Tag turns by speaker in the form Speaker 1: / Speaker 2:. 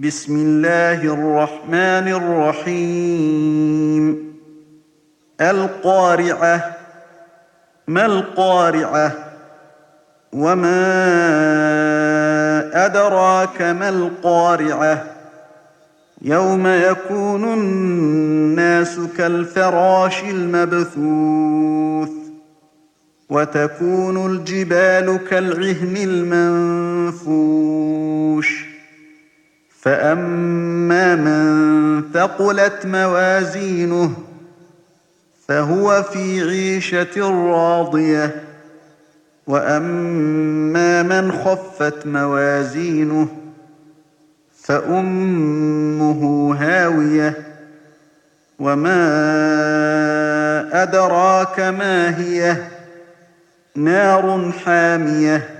Speaker 1: بسم الله الرحمن الرحيم القارعة ما القارعة وما أدراك ما القارعة يوم يكون الناس كالفراش المبثوث وتكون الجبال كالعهن المنفوش فأما من ثقلت موازينه فهو في عيشة راضية وأما من خفت موازينه فأمه هاوية وما أدراك ما هي نار حامية